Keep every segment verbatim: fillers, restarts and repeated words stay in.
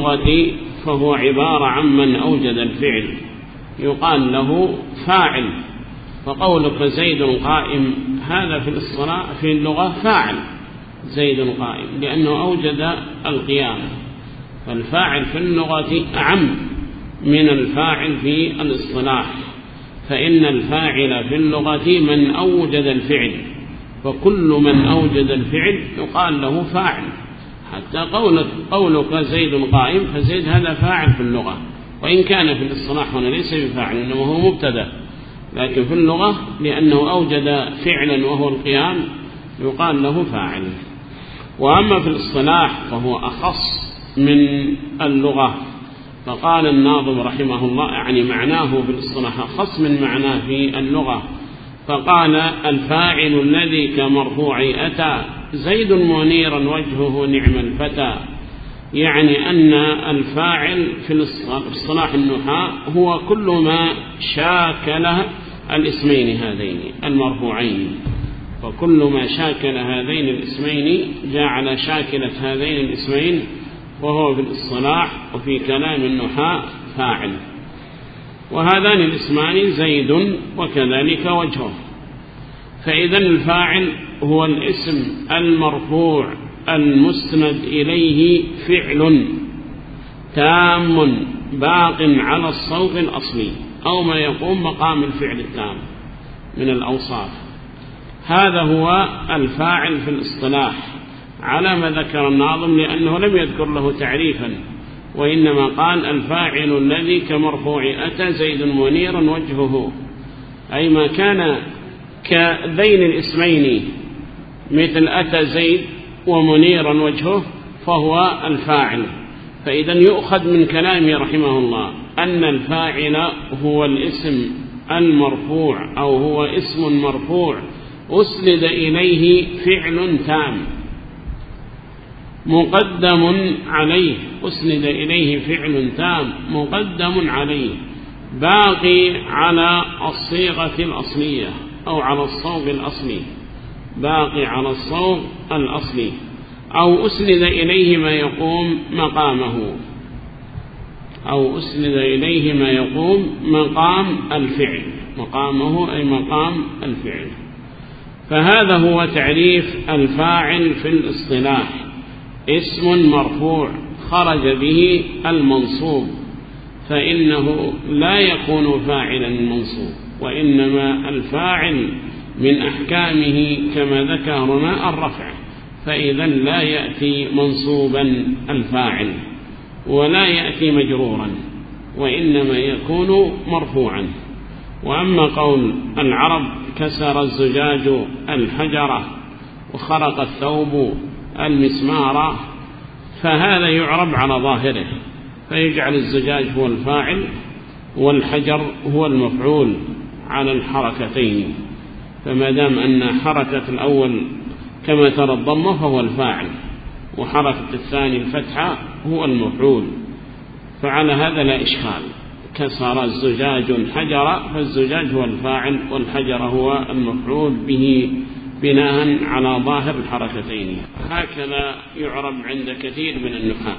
اللغة فهو عبارة عن من أوجد الفعل، يقال له فاعل. فقولك زيد قائم هذا في الصلاة في اللغة فاعل، زيد قائم لأنه أوجد القيام. فالفاعل في اللغة أعم من الفاعل في الاصطلاح، فإن الفاعل في اللغة من أوجد الفعل، فكل من أوجد الفعل يقال له فاعل. حتى قولك, قولك زيد قائم فزيد هذا فاعل في اللغة، وإن كان في الاصطلاح هنا ليس بفاعل إنما هو مبتدأ، لكن في اللغة لأنه أوجد فعلا وهو القيام يقال له فاعل. وأما في الاصطلاح فهو أخص من اللغة، فقال الناظم رحمه الله يعني معناه في الاصطلاح أخص من معناه في اللغة، فقال الفاعل الذي كمرفوع أتى زيد منيرا وجهه نعم الفتى. يعني أن الفاعل في الاصطلاح النحاة هو كل ما شاكل الاسمين هذين المرفوعين، فكل ما شاكل هذين الاسمين جعل شاكلة هذين الاسمين وهو في الاصطلاح وفي كلام النحاة فاعل. وهذان الاسمان زيد وكذلك وجهه. فإذا الفاعل هو الاسم المرفوع المسند إليه فعل تام باق على الصوغ الأصلي أو ما يقوم مقام الفعل التام من الأوصاف. هذا هو الفاعل في الاصطلاح على ما ذكر الناظم، لأنه لم يذكر له تعريفا، وإنما قال الفاعل الذي كمرفوع أتى زيد منيرا وجهه، أي ما كان كذين الاسمين مثل أتى زيد ومنيرا وجهه فهو الفاعل. فإذا يؤخذ من كلامه رحمه الله أن الفاعل هو الاسم المرفوع أو هو اسم مرفوع أسند إليه فعل تام مقدم عليه، أسند إليه فعل تام مقدم عليه باقي على الصيغة الأصلية أو على الصوغ الأصلي، باقي على الصوغ الأصلي، أو أسند إليه ما يقوم مقامه، أو أسند إليه ما يقوم مقام الفعل، مقامه أي مقام الفعل. فهذا هو تعريف الفاعل في الاصطلاح: اسم مرفوع خرج به المنصوب، فإنه لا يكون فاعلا المنصوب، وإنما الفاعل من أحكامه كما ذكرنا الرفع، فإذا لا يأتي منصوبا الفاعل ولا يأتي مجرورا، وإنما يكون مرفوعا. وأما قول العرب كسر الزجاج الحجرة وخرق الثوب المسمار، فهذا يعرب على ظاهره، فيجعل الزجاج هو الفاعل والحجر هو المفعول على الحركتين، فما دام أن حركة الأول كما ترى الضمة فهو الفاعل، وحركة الثاني الفتحة هو المفعول، فعلى هذا لا إشكال. كسر الزجاج الحجر، فالزجاج هو الفاعل والحجر هو المفعول به بناء على ظاهر الحركتين. هكذا يعرب عند كثير من النحاة.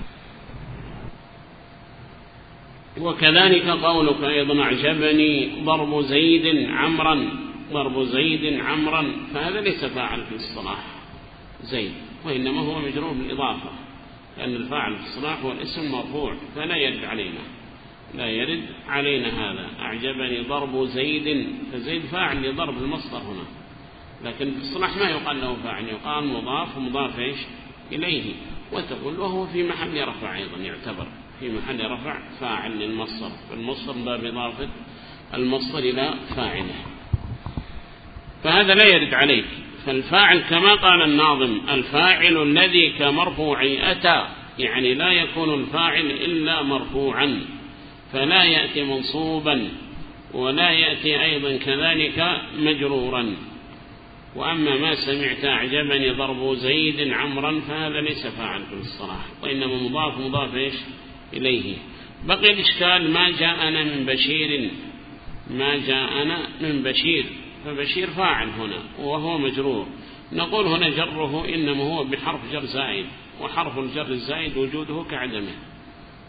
وكذلك قولك أيضا أعجبني ضرب زيد عمرا، ضرب زيد عمرا، فهذا ليس فاعل في الاصطلاح زيد، وإنما هو مجرور بالإضافة، لأن الفاعل في الاصطلاح هو الاسم مرفوع، فلا يرد علينا لا يرد علينا هذا. أعجبني ضرب زيد، فزيد فاعل لضرب المصدر هنا، لكن في الاصطلاح ما يقال له فاعل، يقال مضاف ومضاف إيش إليه، وتقول وهو في محل رفع أيضا، يعتبر في محل رفع فاعل للمصدر، فالمصدر باب إضافة المصدر إلى فاعله، فهذا لا يرد عليك. فالفاعل كما قال الناظم الفاعل الذي كمرفوع أتى، يعني لا يكون الفاعل إلا مرفوعا، فلا يأتي منصوبا ولا يأتي أيضا كذلك مجرورا. وأما ما سمعت أعجبني ضرب زيد عمرا، فهذا ليس فاعل في الصلاح، وإنما مضاف مضاف إيش إليه. بقي الإشكال ما جاءنا من بشير، ما جاءنا من بشير، فبشير فاعل هنا وهو مجرور، نقول هنا جره إنما هو بحرف جر زائد، وحرف الجر الزائد وجوده كعدمه،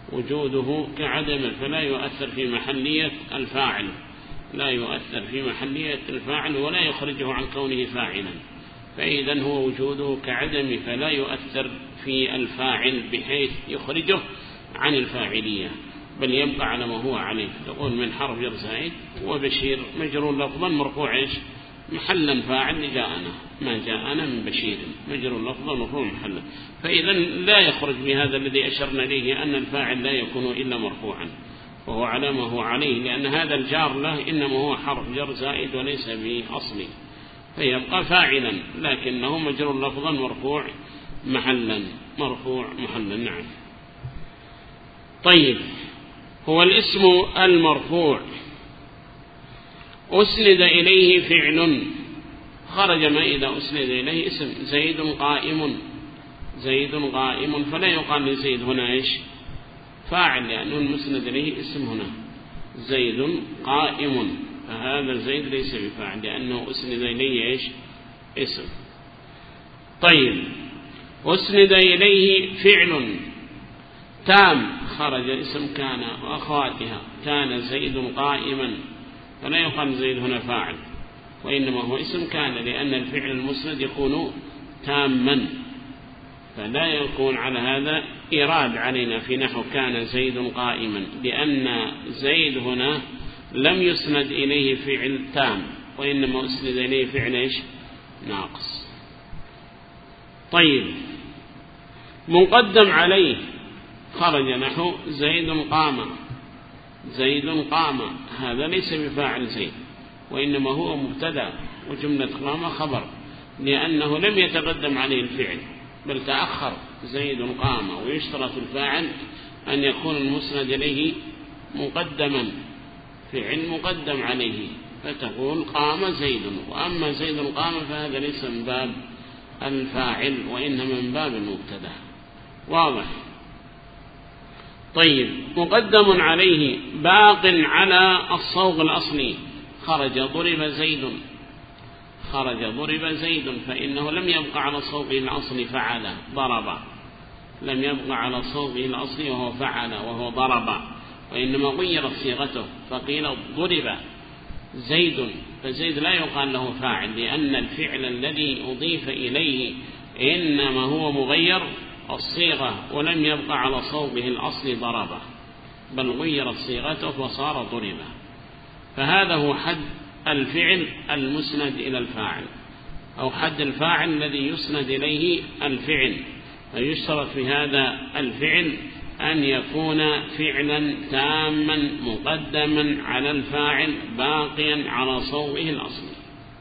وجوده كعدمه، فلا يؤثر في محلية الفاعل، لا يؤثر في محلية الفاعل ولا يخرجه عن كونه فاعلا. فإذا هو وجوده كعدم فلا يؤثر في الفاعل بحيث يخرجه عن الفاعلية، بل يبقى على ما هو عليه. تقول من حرف جر زائد وبشير مجرور لفظا مرفوع إيش محلا فاعل جاءنا، ما جاءنا من بشير مجرور لفظا مرفوع محلا. فإذا لا يخرج بهذا الذي أشرنا إليه أن الفاعل لا يكون إلا مرفوعا، وهو على ما هو عليه، لأن هذا الجار له إنما هو حرف جر زائد وليس بأصلي، فيبقى فاعلا لكنه مجرور لفظا مرفوع محلا، مرفوع محلا. نعم. طيب، هو الاسم المرفوع أسند إليه فعل، خرج ما إذا أسند إليه اسم. زيد قائم، زيد قائم، فلا يقال لزيد هنا إيش فاعل، لأنه المسند إليه اسم هنا زيد قائم، فهذا زيد ليس بفاعل لأنه أسند إليه إيش اسم. طيب، أسند إليه فعل تام، خرج اسم كان وأخواتها، كان زيد قائما، فلا يقال زيد هنا فاعل وإنما هو اسم كان، لأن الفعل المسند يكون تاما، فلا يكون على هذا إيراد علينا في نحو كان زيد قائما، لأن زيد هنا لم يسند إليه فعل تام وإنما أسند إليه فعل إيش ناقص. طيب، مقدم عليه خرج نحو زيد قام، زيد قام، هذا ليس بفاعل زيد وإنما هو مبتدا وجملة قام خبر، لأنه لم يتقدم عليه الفعل بل تأخر. زيد قام، ويشترط الفاعل أن يكون المسند إليه مقدما، فعل مقدم عليه، فتقول قام زيد، وأما زيد قام فهذا ليس من باب الفاعل وإنما من باب المبتدا. واضح؟ طيب، مقدم عليه باق على الصوغ الأصلي، خرج ضرب زيد، خرج ضرب زيد، فإنه لم يبقى على صوغه الأصلي فعل ضرب، لم يبقى على صوغه الأصلي وهو فعل وهو ضرب، وإنما غيرت صيغته فقيل ضرب زيد، فزيد لا يقال له فاعل لأن الفعل الذي أضيف إليه إنما هو مغير الصيغة ولم يبقى على صوغه الأصلي ضربه، بل غيرت صيغته فصار ضربه. فهذا هو حد الفعل المسند إلى الفاعل، أو حد الفاعل الذي يسند إليه الفعل، فيشترط في هذا الفعل أن يكون فعلا تاما مقدما على الفاعل باقيا على صوغه الأصلي.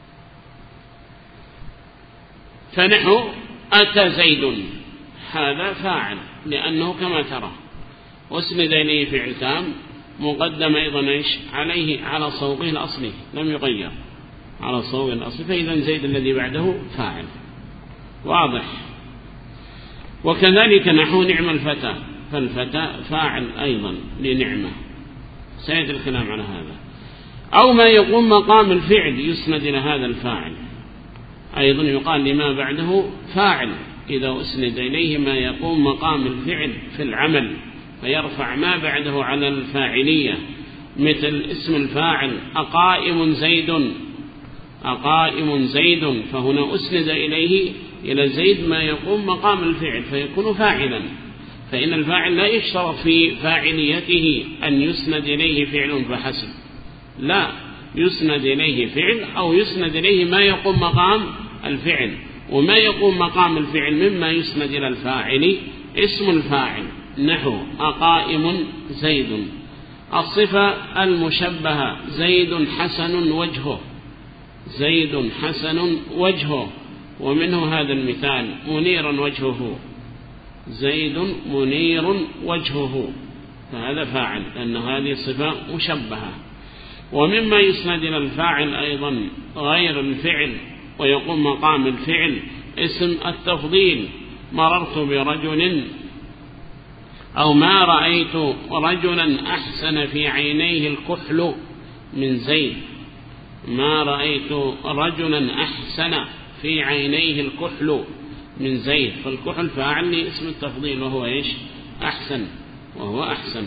فنحو أتى زيد، هذا فاعل لأنه كما ترى واسند إليه فعل تام مقدم أيضا إيش عليه على صوغه الأصلي، لم يغير على صوغه الأصلي، فإذا زيد الذي بعده فاعل. واضح؟ وكذلك نحو نعم الفتى، فالفتى فاعل أيضا لنعمة، سيد الكلام على هذا. أو ما يقوم مقام الفعل يسند إلى هذا الفاعل، أيضا يقال لما بعده فاعل إذا أسند إليه ما يقوم مقام الفعل في العمل فيرفع ما بعده على الفاعلية، مثل اسم الفاعل أقائم زيد، أقائم زيد، فهنا أسند إليه إلى زيد ما يقوم مقام الفعل فيكون فاعلا، فإن الفاعل لا يشترط في فاعليته أن يسند إليه فعل فحسب، لا، يسند إليه فعل أو يسند إليه ما يقوم مقام الفعل، وما يقوم مقام الفعل مما يسند إلى الفاعل اسم الفاعل، نحو أقائم زيد. الصفة المشبهة زيد حسن وجهه، زيد حسن وجهه، ومنه هذا المثال منيرا وجهه، زيد منير وجهه، فهذا فاعل لأن هذه صفة مشبهة. ومما يسند إلى الفاعل أيضا غير الفعل ويقوم مقام الفعل اسم التفضيل، مررت برجل، أو ما رأيت رجلا أحسن في عينيه الكحل من زيد، ما رأيت رجلا أحسن في عينيه الكحل من زيد، فالكحل فاعل لاسم التفضيل وهو إيش أحسن، وهو أحسن.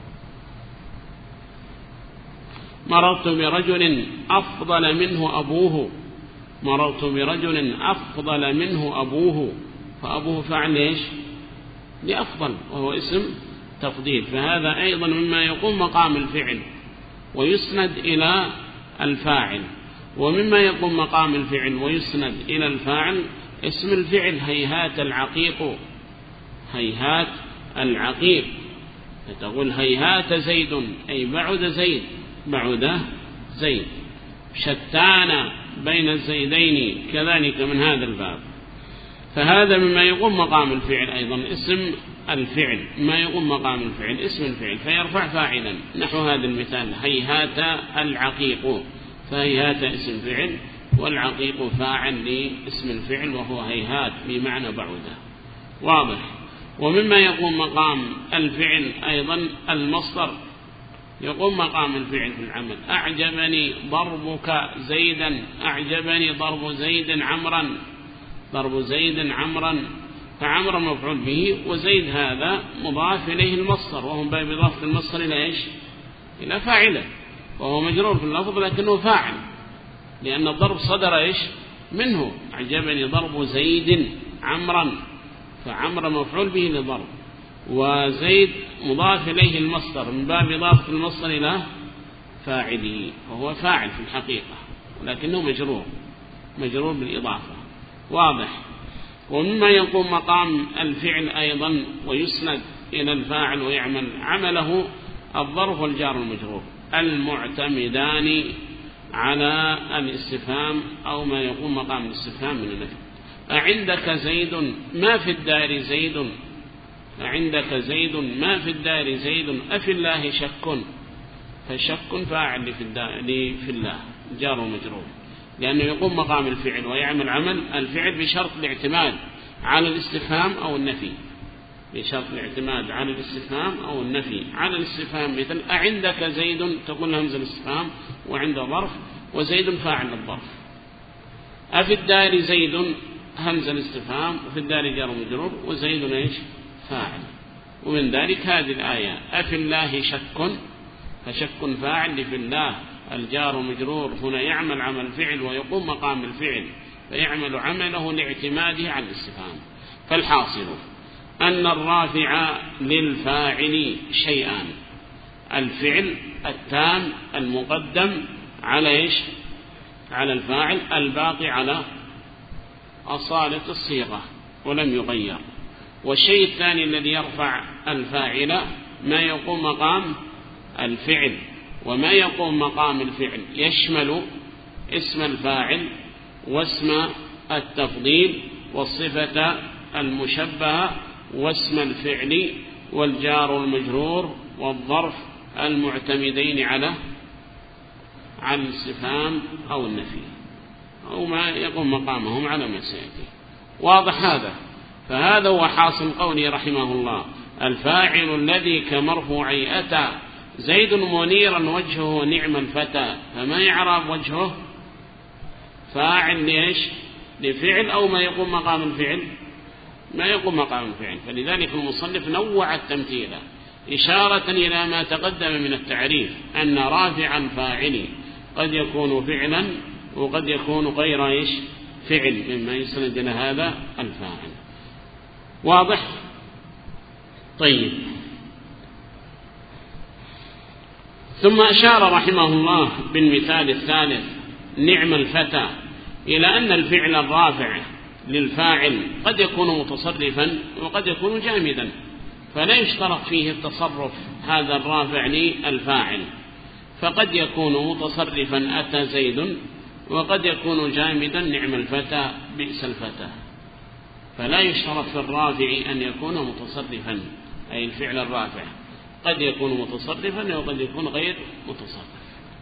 مررت برجل أفضل منه أبوه، مررت برجل أفضل منه أبوه، فأبوه فعل إيش؟ لأفضل، وهو اسم تفضيل، فهذا أيضا مما يقوم مقام الفعل ويسند إلى الفاعل. ومما يقوم مقام الفعل ويسند إلى الفاعل اسم الفعل هيهات العقيق، هيهات العقيق، فتقول هيهات زيد أي بعد زيد، بعد زيد. شتان بين الزيدين كذلك من هذا الباب. فهذا مما يقوم مقام الفعل أيضا اسم الفعل، ما يقوم مقام الفعل اسم الفعل فيرفع فاعلا، نحو هذا المثال هيهات العقيق، فهيهات اسم فعل والعقيق فاعل لاسم الفعل وهو هيهات بمعنى بعده. واضح. ومما يقوم مقام الفعل أيضا المصدر، يقوم مقام الفعل في العمل. أعجبني ضربك زيدا، أعجبني ضرب زيد عمرا، ضرب زيد عمرا، فعمر مفعول به، وزيد هذا مضاف إليه المصدر، وهو باب إضافة المصدر إلى إيش؟ إلى فاعله، وهو مجرور في اللفظ لكنه فاعل، لأن الضرب صدر إيش؟ منه. أعجبني ضرب زيد عمرا، فعمر مفعول به لضرب، وزيد مضاف إليه المصدر من باب إضافة المصدر إلى فاعله، وهو فاعل في الحقيقة ولكنه مجرور، مجرور بالإضافة. واضح. ومما يقوم مقام الفعل أيضا ويسند إلى الفاعل ويعمل عمله الظرف والجار المجرور المعتمدان على الاستفهام أو ما يقوم مقام الاستفهام من النفي. أعندك زيد، ما في الدار زيد، أعندك زيد ما في الدار زيد، أفي الله شك، فشك فاعل في الدار في الله جار ومجرور، لأنه يقوم مقام الفعل ويعمل عمل الفعل بشرط الاعتماد على الاستفهام أو النفي، بشرط الاعتماد على الاستفهام أو النفي. على الاستفهام مثل أعندك زيد تقول همزة الاستفهام وعند ظرف، وزيد فاعل الظرف. أفي الدار زيد همزة الاستفهام، وفي الدار جار ومجرور، وزيد ايش؟ فاعل. ومن ذلك هذه الآية أفي الله شك، فشك فاعل في الله الجار ومجرور، هنا يعمل عمل الفعل ويقوم مقام الفعل، فيعمل عمله لاعتماده على الاستفهام. فالحاصل أن الرافع للفاعل شيئان: الفعل التام المقدم على إيش؟ على الفاعل، الباقي على أصالة الصيغة ولم يغير. والشيء الثاني الذي يرفع الفاعل ما يقوم مقام الفعل، وما يقوم مقام الفعل يشمل اسم الفاعل واسم التفضيل والصفة المشبهة واسم الفعل والجار والمجرور والظرف المعتمدين على على الاستفهام أو النفي أو ما يقوم مقامهم على ما سيأتي. واضح هذا؟ فهذا هو حاصل قوله رحمه الله: الفاعل الذي كمرفوعي أتى زيد منيرا وجهه نعم الفتى. فما يعرب وجهه؟ فاعل ليش؟ لفعل أو ما يقوم مقام الفعل؟ ما يقوم مقام الفعل. فلذلك المصنف نوع التمثيل إشارة إلى ما تقدم من التعريف أن رافع الفاعل قد يكون فعلا وقد يكون غير إيش؟ فعل، مما يسند إلى هذا الفاعل. واضح؟ طيب. ثم أشار رحمه الله بالمثال الثالث نعم الفتى إلى أن الفعل الرافع للفاعل قد يكون متصرفا وقد يكون جامدا، فلا يشترط فيه التصرف هذا الرافع للفاعل، فقد يكون متصرفا أتى زيد، وقد يكون جامدا نعم الفتى بئس الفتى. فلا يشترط في الرافع أن يكون متصرفا، أي الفعل الرافع قد يكون متصرفا وقد يكون غير متصرف.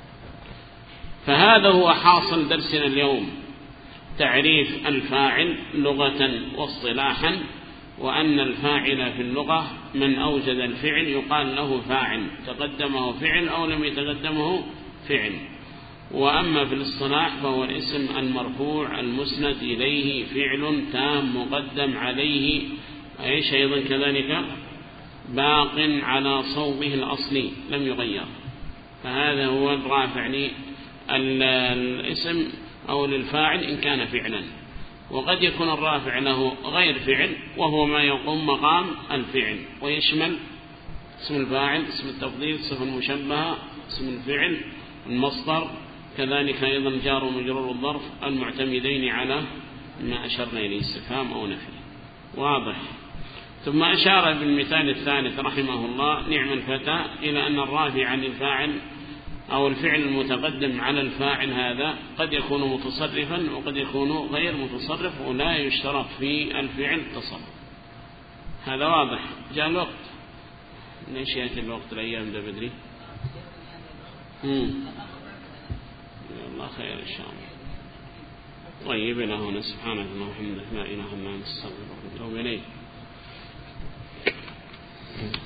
فهذا هو حاصل درسنا اليوم: تعريف الفاعل لغة واصطلاحا، وأن الفاعل في اللغة من أوجد الفعل يقال له فاعل، تقدمه فعل أو لم يتقدمه فعل. وأما في الاصطلاح فهو الاسم المرفوع المسند إليه فعل تام مقدم عليه إيش أيضا كذلك باق على صوبه الأصلي لم يغير، فهذا هو الرافع للاسم أو للفاعل إن كان فعلا. وقد يكون الرافع له غير فعل وهو ما يقوم مقام الفعل، ويشمل اسم الفاعل، اسم التفضيل، صفة المشبهة، اسم الفعل، المصدر، كذلك أيضا جار ومجرور الظرف المعتمدين على ما أشرنا إليه استفهام أو نفي. واضح. ثم أشار بالمثال الثالث رحمه الله نعم الفتى إلى أن الرافع للفاعل أو الفعل المتقدم على الفاعل هذا قد يكون متصرفا وقد يكون غير متصرف، ولا يشترط في الفعل تصرف. هذا واضح. جاء الوقت، ليش يأتي الوقت الأيام ده بدري؟ الله خير إن شاء الله. طيب إلى هنا سبحانك اللهم وبحمدك لا إله إلا أنت نستغفرك ونتوب إليك.